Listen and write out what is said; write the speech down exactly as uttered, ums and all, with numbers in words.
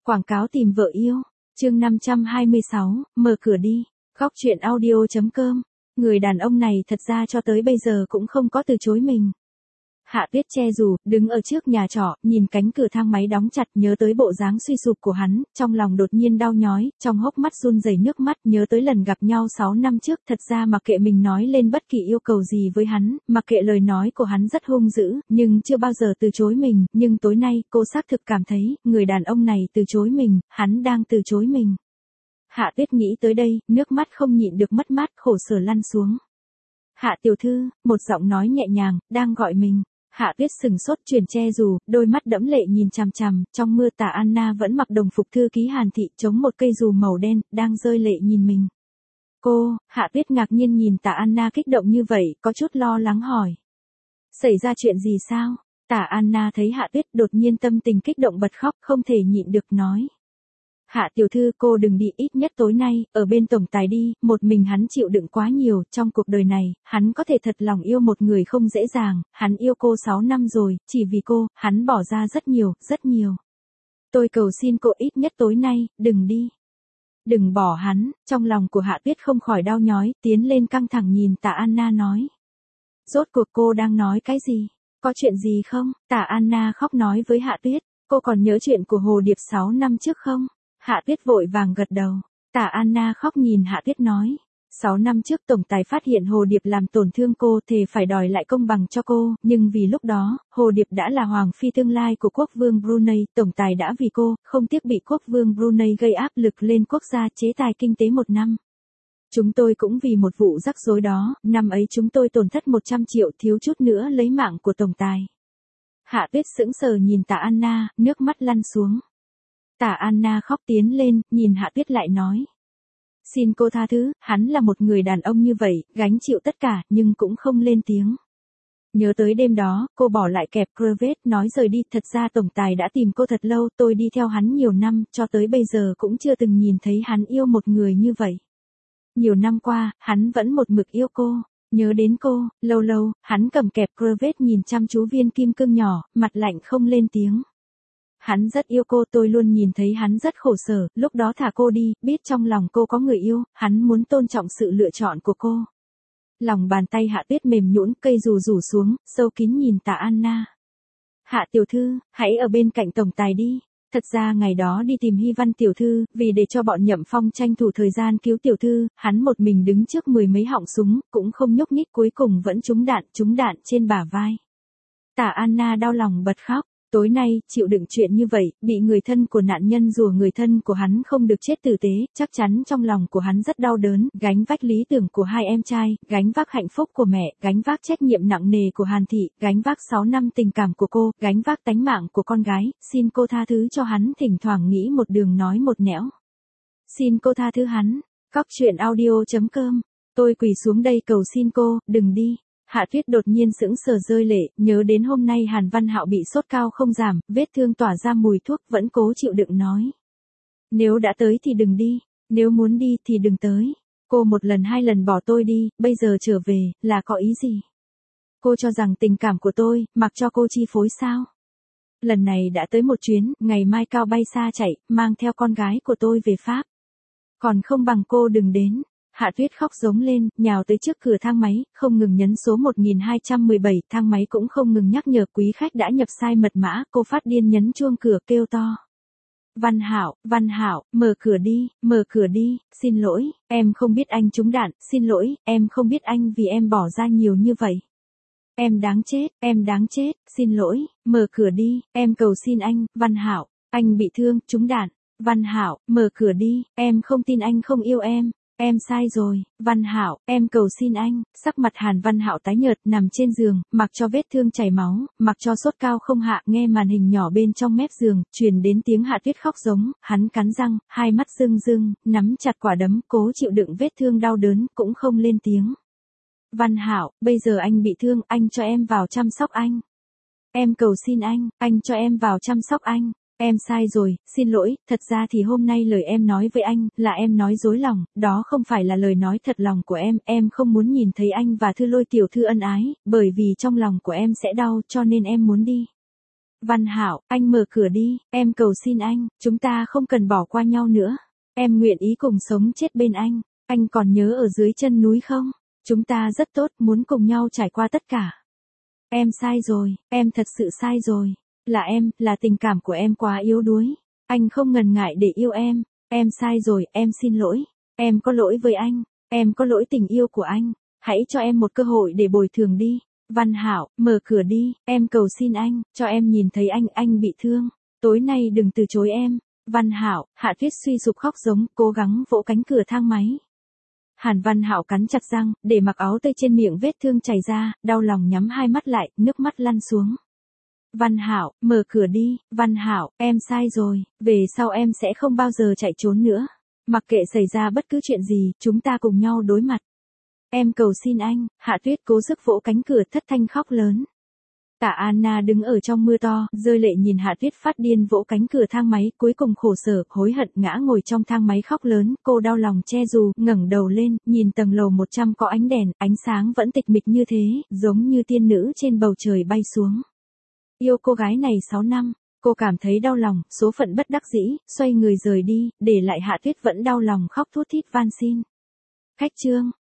Quảng cáo tìm vợ yêu. Chương năm trăm hai mươi sáu, mở cửa đi. Góc truyện audio.com. Người đàn ông này thật ra cho tới bây giờ cũng không có từ chối mình. Hạ Tuyết che dù, đứng ở trước nhà trọ, nhìn cánh cửa thang máy đóng chặt, nhớ tới bộ dáng suy sụp của hắn, trong lòng đột nhiên đau nhói, trong hốc mắt run rẩy nước mắt, nhớ tới lần gặp nhau sáu năm trước, thật ra mặc kệ mình nói lên bất kỳ yêu cầu gì với hắn, mặc kệ lời nói của hắn rất hung dữ, nhưng chưa bao giờ từ chối mình, nhưng tối nay, cô xác thực cảm thấy, người đàn ông này từ chối mình, hắn đang từ chối mình. Hạ Tuyết nghĩ tới đây, nước mắt không nhịn được mất mát, khổ sở lăn xuống. Hạ tiểu thư, một giọng nói nhẹ nhàng, đang gọi mình. Hạ Tuyết sừng sốt chuyển che dù, đôi mắt đẫm lệ nhìn chằm chằm, trong mưa Tả Anna vẫn mặc đồng phục thư ký Hàn Thị chống một cây dù màu đen, đang rơi lệ nhìn mình. Cô, Hạ Tuyết ngạc nhiên nhìn Tả Anna kích động như vậy, có chút lo lắng hỏi. Xảy ra chuyện gì sao? Tả Anna thấy Hạ Tuyết đột nhiên tâm tình kích động bật khóc, không thể nhịn được nói. Hạ tiểu thư, cô đừng đi, ít nhất tối nay, ở bên tổng tài đi, một mình hắn chịu đựng quá nhiều, trong cuộc đời này, hắn có thể thật lòng yêu một người không dễ dàng, hắn yêu cô sáu năm rồi, chỉ vì cô, hắn bỏ ra rất nhiều, rất nhiều. Tôi cầu xin cô ít nhất tối nay, đừng đi. Đừng bỏ hắn, trong lòng của Hạ Tuyết không khỏi đau nhói, tiến lên căng thẳng nhìn Tả Anna nói. Rốt cuộc cô đang nói cái gì? Có chuyện gì không? Tả Anna khóc nói với Hạ Tuyết, cô còn nhớ chuyện của Hồ Điệp sáu năm trước không? Hạ Tuyết vội vàng gật đầu. Tả Anna khóc nhìn Hạ Tuyết nói. Sáu năm trước tổng tài phát hiện Hồ Điệp làm tổn thương cô, thề phải đòi lại công bằng cho cô, nhưng vì lúc đó, Hồ Điệp đã là hoàng phi tương lai của quốc vương Brunei, tổng tài đã vì cô, không tiếc bị quốc vương Brunei gây áp lực lên quốc gia chế tài kinh tế một năm. Chúng tôi cũng vì một vụ rắc rối đó, năm ấy chúng tôi tổn thất một trăm triệu, thiếu chút nữa lấy mạng của tổng tài. Hạ Tuyết sững sờ nhìn Tả Anna, nước mắt lăn xuống. Tả Anna khóc tiến lên, nhìn Hạ Tuyết lại nói. Xin cô tha thứ, hắn là một người đàn ông như vậy, gánh chịu tất cả, nhưng cũng không lên tiếng. Nhớ tới đêm đó, cô bỏ lại kẹp cravat, nói rời đi, thật ra tổng tài đã tìm cô thật lâu, tôi đi theo hắn nhiều năm, cho tới bây giờ cũng chưa từng nhìn thấy hắn yêu một người như vậy. Nhiều năm qua, hắn vẫn một mực yêu cô. Nhớ đến cô, lâu lâu, hắn cầm kẹp cravat nhìn chăm chú viên kim cương nhỏ, mặt lạnh không lên tiếng. Hắn rất yêu cô, tôi luôn nhìn thấy hắn rất khổ sở, lúc đó thả cô đi, biết trong lòng cô có người yêu, hắn muốn tôn trọng sự lựa chọn của cô. Lòng bàn tay Hạ Tuyết mềm nhũn, cây dù rủ xuống, sâu kín nhìn Tả Anna. Hạ tiểu thư, hãy ở bên cạnh tổng tài đi. Thật ra ngày đó đi tìm Hy Văn tiểu thư, vì để cho bọn Nhậm Phong tranh thủ thời gian cứu tiểu thư, hắn một mình đứng trước mười mấy họng súng, cũng không nhúc nhích, cuối cùng vẫn trúng đạn, trúng đạn trên bả vai. Tả Anna đau lòng bật khóc. Tối nay, chịu đựng chuyện như vậy, bị người thân của nạn nhân rủa, người thân của hắn không được chết tử tế, chắc chắn trong lòng của hắn rất đau đớn, gánh vác lý tưởng của hai em trai, gánh vác hạnh phúc của mẹ, gánh vác trách nhiệm nặng nề của Hàn Thị, gánh vác sáu năm tình cảm của cô, gánh vác tánh mạng của con gái, xin cô tha thứ cho hắn, thỉnh thoảng nghĩ một đường nói một nẻo. Xin cô tha thứ hắn. Góc truyện audio.com. Tôi quỳ xuống đây cầu xin cô, đừng đi. Hạ Tuyết đột nhiên sững sờ rơi lệ, nhớ đến hôm nay Hàn Văn Hạo bị sốt cao không giảm, vết thương tỏa ra mùi thuốc, vẫn cố chịu đựng nói. Nếu đã tới thì đừng đi, nếu muốn đi thì đừng tới. Cô một lần hai lần bỏ tôi đi, bây giờ trở về, là có ý gì? Cô cho rằng tình cảm của tôi, mặc cho cô chi phối sao? Lần này đã tới một chuyến, ngày mai cao bay xa chạy, mang theo con gái của tôi về Pháp. Còn không bằng cô đừng đến. Hạ Tuyết khóc giống lên, nhào tới trước cửa thang máy, không ngừng nhấn số một nghìn hai trăm mười bảy, thang máy cũng không ngừng nhắc nhở quý khách đã nhập sai mật mã, cô phát điên nhấn chuông cửa kêu to. Văn Hạo, Văn Hạo, mở cửa đi, mở cửa đi, xin lỗi, em không biết anh trúng đạn, xin lỗi, em không biết anh vì em bỏ ra nhiều như vậy. Em đáng chết, em đáng chết, xin lỗi, mở cửa đi, em cầu xin anh, Văn Hạo, anh bị thương, trúng đạn. Văn Hạo, mở cửa đi, em không tin anh không yêu em. Em sai rồi, Văn Hạo, em cầu xin anh. Sắc mặt Hàn Văn Hạo tái nhợt, nằm trên giường, mặc cho vết thương chảy máu, mặc cho sốt cao không hạ, nghe màn hình nhỏ bên trong mép giường, truyền đến tiếng Hạ Tuyết khóc giống, hắn cắn răng, hai mắt rưng rưng, nắm chặt quả đấm, cố chịu đựng vết thương đau đớn, cũng không lên tiếng. Văn Hạo, bây giờ anh bị thương, anh cho em vào chăm sóc anh. Em cầu xin anh, anh cho em vào chăm sóc anh. Em sai rồi, xin lỗi, thật ra thì hôm nay lời em nói với anh, là em nói dối lòng, đó không phải là lời nói thật lòng của em, em không muốn nhìn thấy anh và Thư Lôi tiểu thư ân ái, bởi vì trong lòng của em sẽ đau, cho nên em muốn đi. Văn Hạo, anh mở cửa đi, em cầu xin anh, chúng ta không cần bỏ qua nhau nữa. Em nguyện ý cùng sống chết bên anh, anh còn nhớ ở dưới chân núi không? Chúng ta rất tốt, muốn cùng nhau trải qua tất cả. Em sai rồi, em thật sự sai rồi. Là em, là tình cảm của em quá yếu đuối. Anh không ngần ngại để yêu em. Em sai rồi, em xin lỗi. Em có lỗi với anh. Em có lỗi tình yêu của anh. Hãy cho em một cơ hội để bồi thường đi. Văn Hạo, mở cửa đi, em cầu xin anh, cho em nhìn thấy anh, anh bị thương. Tối nay đừng từ chối em. Văn Hạo, Hạ Tuyết suy sụp khóc giống, cố gắng vỗ cánh cửa thang máy. Hàn Văn Hạo cắn chặt răng, để mặc áo tơi trên miệng vết thương chảy ra, đau lòng nhắm hai mắt lại, nước mắt lăn xuống. Văn Hạo, mở cửa đi, Văn Hạo, em sai rồi, về sau em sẽ không bao giờ chạy trốn nữa. Mặc kệ xảy ra bất cứ chuyện gì, chúng ta cùng nhau đối mặt. Em cầu xin anh, Hạ Tuyết cố sức vỗ cánh cửa thất thanh khóc lớn. Tạ Anna đứng ở trong mưa to, rơi lệ nhìn Hạ Tuyết phát điên vỗ cánh cửa thang máy, cuối cùng khổ sở, hối hận ngã ngồi trong thang máy khóc lớn, cô đau lòng che dù, ngẩng đầu lên, nhìn tầng lầu một trăm có ánh đèn, ánh sáng vẫn tịch mịch như thế, giống như tiên nữ trên bầu trời bay xuống. Yêu cô gái này sáu năm, cô cảm thấy đau lòng, số phận bất đắc dĩ, xoay người rời đi, để lại Hạ Tuyết vẫn đau lòng khóc thút thít van xin. Khách trương